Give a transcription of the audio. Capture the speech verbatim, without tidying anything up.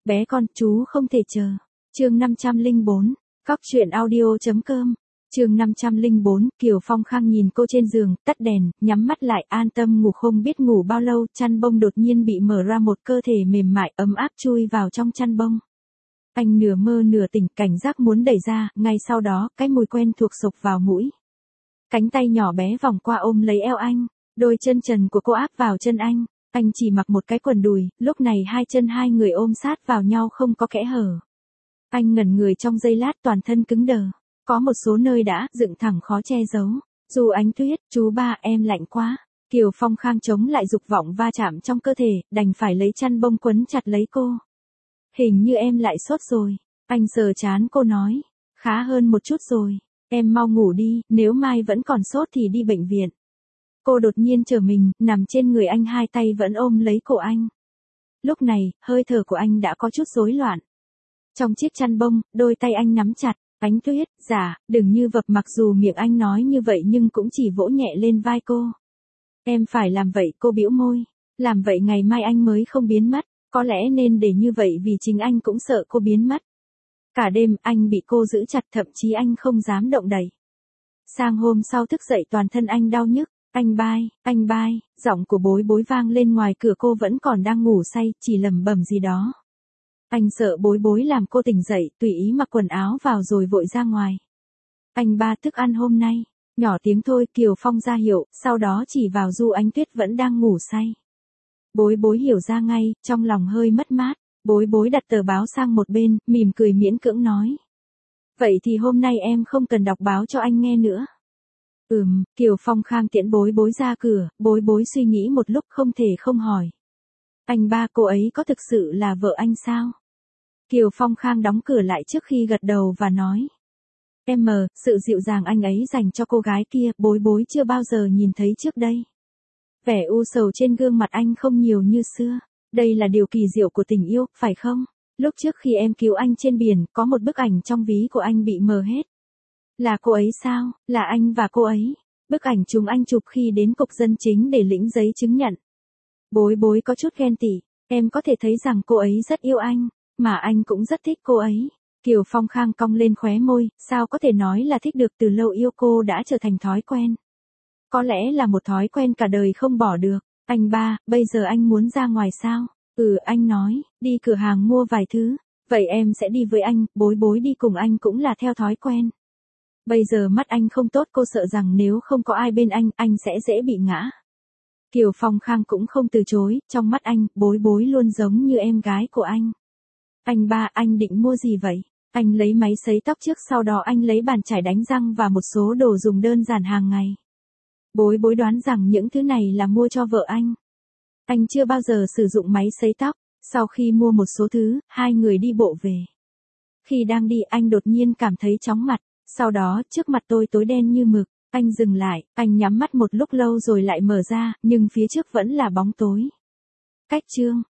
Bé con, chú không thể chờ. Chương năm trăm lẻ bốn, Cóc truyện audio chấm com. Chương năm trăm lẻ bốn, Kiều Phong Khang nhìn cô trên giường, tắt đèn, nhắm mắt lại, an tâm ngủ, không biết ngủ bao lâu, chăn bông đột nhiên bị mở ra, một cơ thể mềm mại ấm áp chui vào trong chăn bông. Anh nửa mơ nửa tỉnh, cảnh giác muốn đẩy ra, ngay sau đó, cái mùi quen thuộc xộc vào mũi. Cánh tay nhỏ bé vòng qua ôm lấy eo anh, đôi chân trần của cô áp vào chân anh. Anh chỉ mặc một cái quần đùi, lúc này hai chân hai người ôm sát vào nhau không có kẽ hở. Anh ngẩn người trong giây lát, toàn thân cứng đờ. Có một số nơi đã dựng thẳng khó che giấu. Dù Ánh Tuyết, chú ba, em lạnh quá. Kiều Phong Khang chống lại dục vọng va chạm trong cơ thể, đành phải lấy chăn bông quấn chặt lấy cô. Hình như em lại sốt rồi. Anh sờ trán cô nói. Khá hơn một chút rồi. Em mau ngủ đi, nếu mai vẫn còn sốt thì đi bệnh viện. Cô đột nhiên trở mình, nằm trên người anh, hai tay vẫn ôm lấy cổ anh. Lúc này, hơi thở của anh đã có chút rối loạn. Trong chiếc chăn bông, đôi tay anh nắm chặt. Ánh Tuyết, dạ, đừng như vập, mặc dù miệng anh nói như vậy nhưng cũng chỉ vỗ nhẹ lên vai cô. Em phải làm vậy, cô bĩu môi. Làm vậy ngày mai anh mới không biến mất. Có lẽ nên để như vậy vì chính anh cũng sợ cô biến mất. Cả đêm, anh bị cô giữ chặt, thậm chí anh không dám động đậy. Sang hôm sau thức dậy toàn thân anh đau nhức. Anh Bai, anh Bai, giọng của Bối Bối vang lên ngoài cửa, cô vẫn còn đang ngủ say, chỉ lẩm bẩm gì đó. Anh sợ Bối Bối làm cô tỉnh dậy, tùy ý mặc quần áo vào rồi vội ra ngoài. Anh Ba, thức ăn hôm nay. Nhỏ tiếng thôi, Kiều Phong ra hiệu, sau đó chỉ vào Du Ánh Tuyết vẫn đang ngủ say. Bối Bối hiểu ra ngay, trong lòng hơi mất mát. Bối Bối đặt tờ báo sang một bên, mỉm cười miễn cưỡng nói. Vậy thì hôm nay em không cần đọc báo cho anh nghe nữa. Ừm, Kiều Phong Khang tiễn Bối Bối ra cửa, Bối Bối suy nghĩ một lúc không thể không hỏi. Anh Ba, cô ấy có thực sự là vợ anh sao? Kiều Phong Khang đóng cửa lại trước khi gật đầu và nói. Em mờ, sự dịu dàng anh ấy dành cho cô gái kia, Bối Bối chưa bao giờ nhìn thấy trước đây. Vẻ u sầu trên gương mặt anh không nhiều như xưa. Đây là điều kỳ diệu của tình yêu, phải không? Lúc trước khi em cứu anh trên biển, có một bức ảnh trong ví của anh bị mờ hết. Là cô ấy sao? Là anh và cô ấy. Bức ảnh chúng anh chụp khi đến cục dân chính để lĩnh giấy chứng nhận. Bối Bối có chút ghen tị. Em có thể thấy rằng cô ấy rất yêu anh, mà anh cũng rất thích cô ấy. Kiều Phong Khang cong lên khóe môi, sao có thể nói là thích được, từ lâu yêu cô đã trở thành thói quen. Có lẽ là một thói quen cả đời không bỏ được. Anh Ba, bây giờ anh muốn ra ngoài sao? Ừ, anh nói, đi cửa hàng mua vài thứ. Vậy em sẽ đi với anh, Bối Bối đi cùng anh cũng là theo thói quen. Bây giờ mắt anh không tốt, cô sợ rằng nếu không có ai bên anh, anh sẽ dễ bị ngã. Kiều Phong Khang cũng không từ chối, trong mắt anh, Bối Bối luôn giống như em gái của anh. Anh Ba, anh định mua gì vậy? Anh lấy máy sấy tóc trước, sau đó anh lấy bàn chải đánh răng và một số đồ dùng đơn giản hàng ngày. Bối Bối đoán rằng những thứ này là mua cho vợ anh. Anh chưa bao giờ sử dụng máy sấy tóc. Sau khi mua một số thứ, hai người đi bộ về. Khi đang đi, anh đột nhiên cảm thấy chóng mặt. Sau đó, trước mặt tôi tối đen như mực. Anh dừng lại, anh nhắm mắt một lúc lâu rồi lại mở ra, nhưng phía trước vẫn là bóng tối. Cách chương